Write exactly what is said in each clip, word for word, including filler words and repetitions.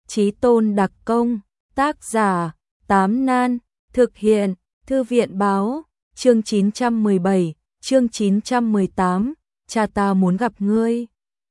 Chí tôn đặc công, tác giả, Tám Nan, thực hiện, Thư viện báo, chương chín trăm mười bảy, chương chín trăm mười tám, cha ta muốn gặp ngươi.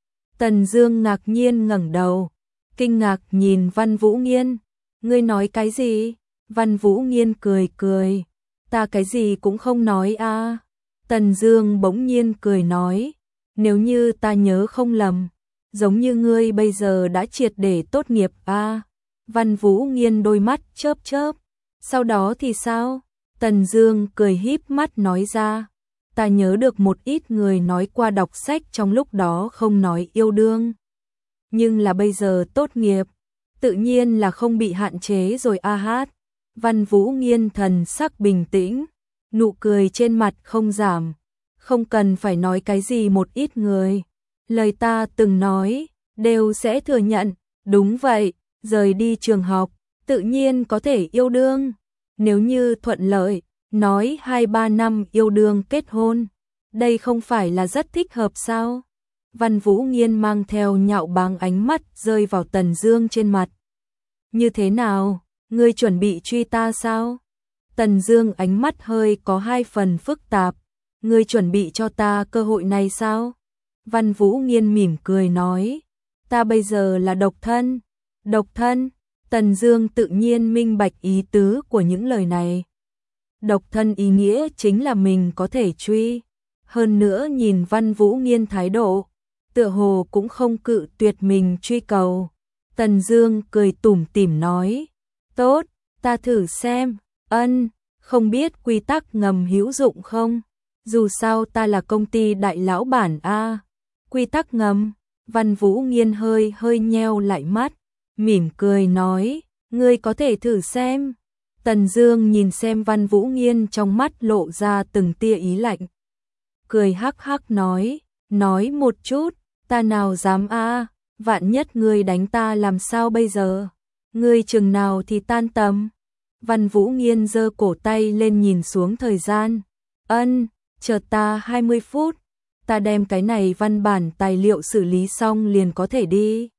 Tần Dương ngạc nhiên ngẩng đầu, kinh ngạc nhìn Văn Vũ Nghiên, ngươi nói cái gì? Văn Vũ Nghiên cười cười, ta cái gì cũng không nói a. À. Tần Dương bỗng nhiên cười nói, nếu như ta nhớ không lầm, giống như ngươi bây giờ đã triệt để tốt nghiệp a. À. Văn Vũ Nghiên đôi mắt chớp chớp, sau đó thì sao? Tần Dương cười híp mắt nói ra, ta nhớ được một ít người nói qua đọc sách trong lúc đó không nói yêu đương. Nhưng là bây giờ tốt nghiệp, tự nhiên là không bị hạn chế rồi a hát. Văn Vũ Nghiên thần sắc bình tĩnh, nụ cười trên mặt không giảm, không cần phải nói cái gì một ít người. Lời ta từng nói, đều sẽ thừa nhận, đúng vậy, rời đi trường học, tự nhiên có thể yêu đương. Nếu như thuận lợi, nói hai ba năm yêu đương kết hôn, đây không phải là rất thích hợp sao? Văn Vũ Nghiên mang theo nhạo báng ánh mắt rơi vào Tần Dương trên mặt. Như thế nào, ngươi chuẩn bị truy ta sao? Tần Dương ánh mắt hơi có hai phần phức tạp, ngươi chuẩn bị cho ta cơ hội này sao? Văn Vũ Nghiên mỉm cười nói, ta bây giờ là độc thân. Độc thân? Tần Dương tự nhiên minh bạch ý tứ của những lời này. Độc thân ý nghĩa chính là mình có thể truy. Hơn nữa nhìn Văn Vũ Nghiên thái độ, tựa hồ cũng không cự tuyệt mình truy cầu. Tần Dương cười tủm tỉm nói, tốt, ta thử xem, ân, không biết quy tắc ngầm hữu dụng không? Dù sao ta là công ty đại lão bản a. Quy tắc ngầm? Văn Vũ Nghiên hơi hơi nheo lại mắt, mỉm cười nói, ngươi có thể thử xem. Tần Dương nhìn xem Văn Vũ Nghiên trong mắt lộ ra từng tia ý lạnh. Cười hắc hắc nói, nói một chút, ta nào dám a, vạn nhất ngươi đánh ta làm sao bây giờ? Ngươi chừng nào thì tan tầm? Văn Vũ Nghiên giơ cổ tay lên nhìn xuống thời gian. Ân, chờ ta hai mươi phút, ta đem cái này văn bản tài liệu xử lý xong liền có thể đi.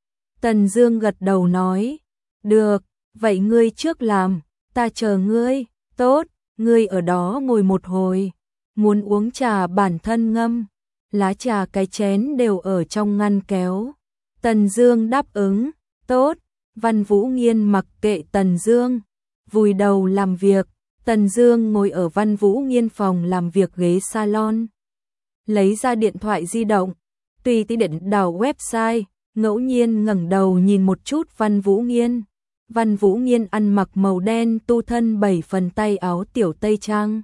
Tần Dương gật đầu nói, được, vậy ngươi trước làm, ta chờ ngươi. Tốt, ngươi ở đó ngồi một hồi, muốn uống trà bản thân ngâm, lá trà cái chén đều ở trong ngăn kéo. Tần Dương đáp ứng, tốt. Văn Vũ Nghiên mặc kệ Tần Dương, vùi đầu làm việc. Tần Dương ngồi ở Văn Vũ Nghiên phòng làm việc ghế salon, lấy ra điện thoại di động, tùy tiện đào website, ngẫu nhiên ngẩng đầu nhìn một chút Văn Vũ Nghiên. Văn Vũ Nghiên ăn mặc màu đen tu thân bảy phần tay áo tiểu tây trang,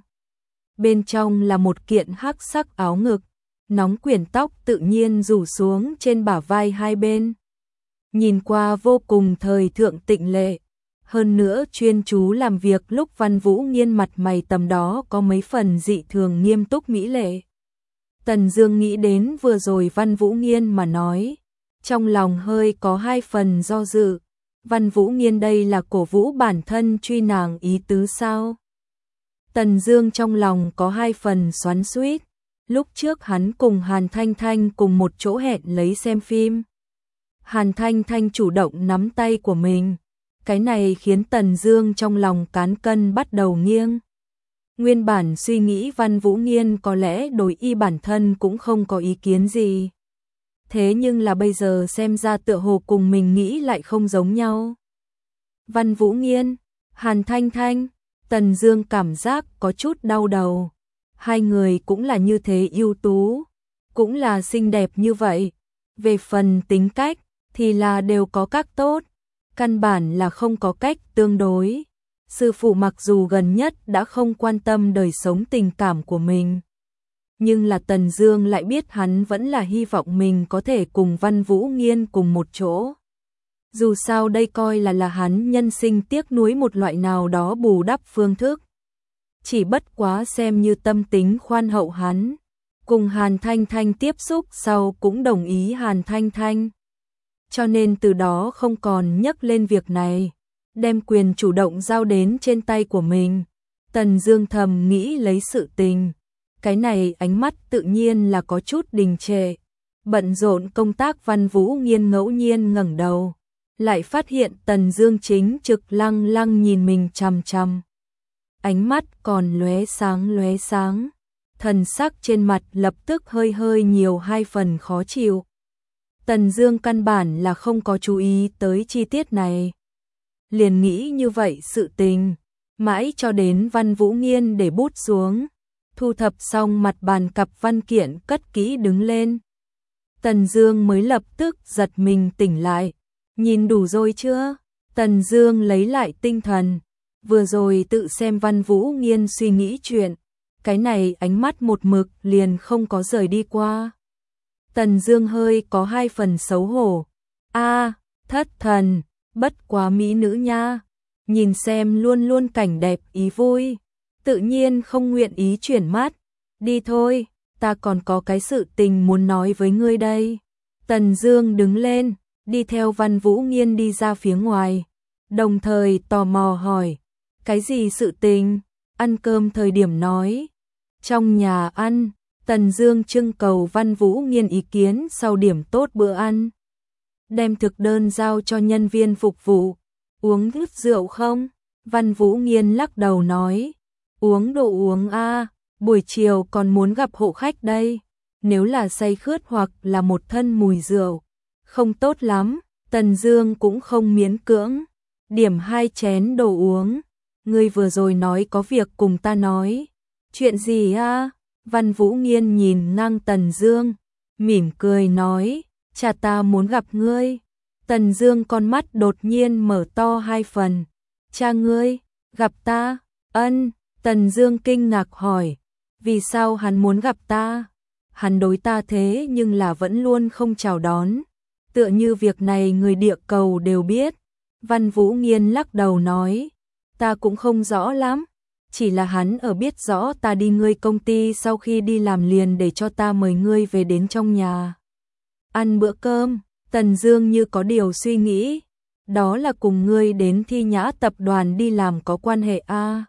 bên trong là một kiện hắc sắc áo ngực, nóng quyển tóc tự nhiên rủ xuống trên bả vai hai bên, nhìn qua vô cùng thời thượng tịnh lệ. Hơn nữa chuyên chú làm việc lúc Văn Vũ Nghiên mặt mày tầm đó có mấy phần dị thường nghiêm túc mỹ lệ. Tần Dương nghĩ đến vừa rồi Văn Vũ Nghiên mà nói, trong lòng hơi có hai phần do dự. Văn Vũ Nghiên đây là cổ vũ bản thân truy nàng ý tứ sao? Tần Dương trong lòng có hai phần xoắn xuýt. Lúc trước hắn cùng Hàn Thanh Thanh cùng một chỗ hẹn lấy xem phim. Hàn Thanh Thanh chủ động nắm tay của mình. Cái này khiến Tần Dương trong lòng cán cân bắt đầu nghiêng. Nguyên bản suy nghĩ Văn Vũ Nghiên có lẽ đối y bản thân cũng không có ý kiến gì. Thế nhưng là bây giờ xem ra tựa hồ cùng mình nghĩ lại không giống nhau. Văn Vũ Nghiên, Hàn Thanh Thanh, Tần Dương cảm giác có chút đau đầu. Hai người cũng là như thế ưu tú, cũng là xinh đẹp như vậy. Về phần tính cách thì là đều có các tốt, căn bản là không có cách tương đối. Sư phụ mặc dù gần nhất đã không quan tâm đời sống tình cảm của mình, nhưng là Tần Dương lại biết hắn vẫn là hy vọng mình có thể cùng Văn Vũ Nghiên cùng một chỗ. Dù sao đây coi là là hắn nhân sinh tiếc nuối một loại nào đó bù đắp phương thức. Chỉ bất quá xem như tâm tính khoan hậu hắn. Cùng Hàn Thanh Thanh tiếp xúc sau cũng đồng ý Hàn Thanh Thanh. Cho nên từ đó không còn nhắc lên việc này, đem quyền chủ động giao đến trên tay của mình. Tần Dương thầm nghĩ lấy sự tình. Cái này ánh mắt tự nhiên là có chút đình trệ. Bận rộn công tác Văn Vũ Nghiên ngẫu nhiên ngẩng đầu, lại phát hiện Tần Dương chính trực lăng lăng nhìn mình chằm chằm. Ánh mắt còn lóe sáng lóe sáng, thần sắc trên mặt lập tức hơi hơi nhiều hai phần khó chịu. Tần Dương căn bản là không có chú ý tới chi tiết này. Liền nghĩ như vậy sự tình, mãi cho đến Văn Vũ Nghiên để bút xuống, thu thập xong mặt bàn cặp văn kiện cất kỹ đứng lên. Tần Dương mới lập tức giật mình tỉnh lại, nhìn đủ rồi chưa? Tần Dương lấy lại tinh thần, vừa rồi tự xem Văn Vũ Nghiên suy nghĩ chuyện, cái này ánh mắt một mực liền không có rời đi qua. Tần Dương hơi có hai phần xấu hổ. A, thất thần, bất quá mỹ nữ nha, nhìn xem luôn luôn cảnh đẹp ý vui, tự nhiên không nguyện ý chuyển mắt. Đi thôi, ta còn có cái sự tình muốn nói với ngươi đây. Tần Dương đứng lên, đi theo Văn Vũ Nghiên đi ra phía ngoài, đồng thời tò mò hỏi, cái gì sự tình? Ăn cơm thời điểm nói. Trong nhà ăn, Tần Dương trưng cầu Văn Vũ Nghiên ý kiến sau điểm tốt bữa ăn. Đem thực đơn giao cho nhân viên phục vụ. Uống chút rượu không? Văn Vũ Nghiên lắc đầu nói, uống đồ uống a, buổi chiều còn muốn gặp hộ khách đây. Nếu là say khướt hoặc là một thân mùi rượu, không tốt lắm. Tần Dương cũng không miễn cưỡng, điểm hai chén đồ uống. Ngươi vừa rồi nói có việc cùng ta nói. Chuyện gì a? Văn Vũ Nghiên nhìn ngang Tần Dương, mỉm cười nói, cha ta muốn gặp ngươi. Tần Dương con mắt đột nhiên mở to hai phần. Cha ngươi, gặp ta? Ân. Tần Dương kinh ngạc hỏi, vì sao hắn muốn gặp ta? Hắn đối ta thế nhưng là vẫn luôn không chào đón, tựa như việc này người địa cầu đều biết. Văn Vũ Nghiên lắc đầu nói, ta cũng không rõ lắm, chỉ là hắn ở biết rõ ta đi ngươi công ty sau khi đi làm liền để cho ta mời ngươi về đến trong nhà ăn bữa cơm. Tần Dương như có điều suy nghĩ, đó là cùng ngươi đến Thi Nhã tập đoàn đi làm có quan hệ a, à?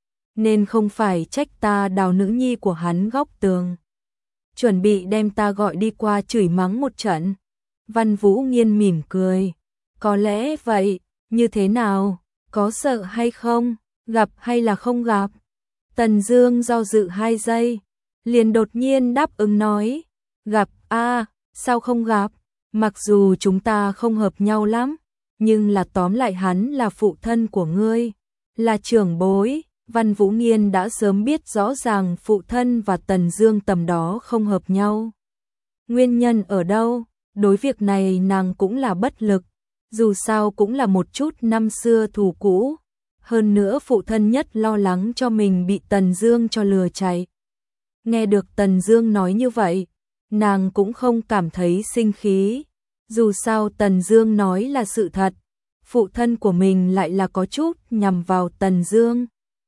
Nên không phải trách ta đào nữ nhi của hắn góc tường, chuẩn bị đem ta gọi đi qua chửi mắng một trận. Văn Vũ Nghiên mỉm cười, có lẽ vậy, như thế nào, có sợ hay không, gặp hay là không gặp? Tần Dương do dự hai giây, liền đột nhiên đáp ứng nói, gặp a, à, sao không gặp? Mặc dù chúng ta không hợp nhau lắm, nhưng là tóm lại hắn là phụ thân của ngươi, là trưởng bối. Văn Vũ Nghiên đã sớm biết rõ ràng phụ thân và Tần Dương tầm đó không hợp nhau. Nguyên nhân ở đâu? Đối việc này nàng cũng là bất lực, dù sao cũng là một chút năm xưa thù cũ. Hơn nữa phụ thân nhất lo lắng cho mình bị Tần Dương cho lừa chạy. Nghe được Tần Dương nói như vậy, nàng cũng không cảm thấy sinh khí. Dù sao Tần Dương nói là sự thật, phụ thân của mình lại là có chút nhằm vào Tần Dương.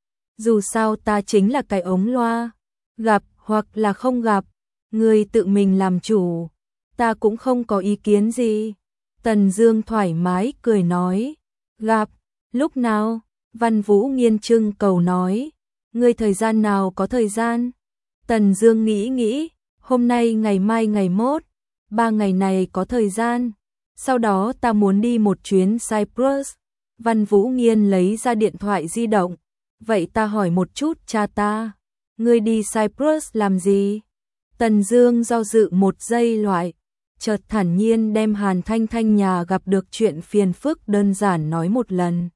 Dù sao ta chính là cái ống loa, gặp hoặc là không gặp, ngươi tự mình làm chủ, ta cũng không có ý kiến gì. Tần Dương thoải mái cười nói, gặp, lúc nào? Văn Vũ Nghiên trưng cầu nói, ngươi thời gian nào có thời gian? Tần Dương nghĩ nghĩ, hôm nay ngày mai ngày mốt, ba ngày này có thời gian, sau đó ta muốn đi một chuyến Cyprus. Văn Vũ Nghiên lấy ra điện thoại di động, vậy ta hỏi một chút cha ta, ngươi đi Cyprus làm gì? Tần Dương do dự một giây loại, chợt thản nhiên đem Hàn Thanh Thanh nhà gặp được chuyện phiền phức đơn giản nói một lần.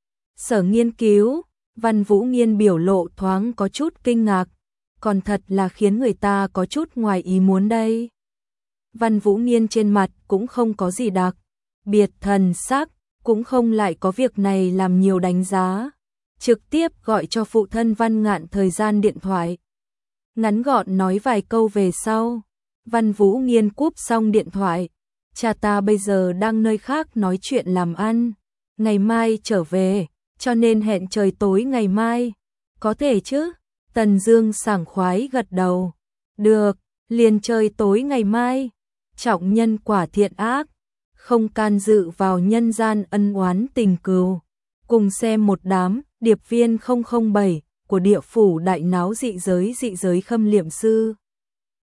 Sở nghiên cứu, Văn Vũ Nghiên biểu lộ thoáng có chút kinh ngạc, còn thật là khiến người ta có chút ngoài ý muốn đây. Văn Vũ Nghiên trên mặt cũng không có gì đặc biệt thần sắc, cũng không lại có việc này làm nhiều đánh giá, trực tiếp gọi cho phụ thân Văn Ngạn thời gian điện thoại. Ngắn gọn nói vài câu về sau, Văn Vũ Nghiên cúp xong điện thoại, cha ta bây giờ đang nơi khác nói chuyện làm ăn, ngày mai trở về, cho nên hẹn trời tối ngày mai. Có thể chứ? Tần Dương sảng khoái gật đầu. Được, liền trời tối ngày mai. Trọng nhân quả thiện ác, không can dự vào nhân gian ân oán tình cừu. Cùng xem một đám điệp viên không không bảy của địa phủ đại náo dị giới dị giới khâm liệm sư.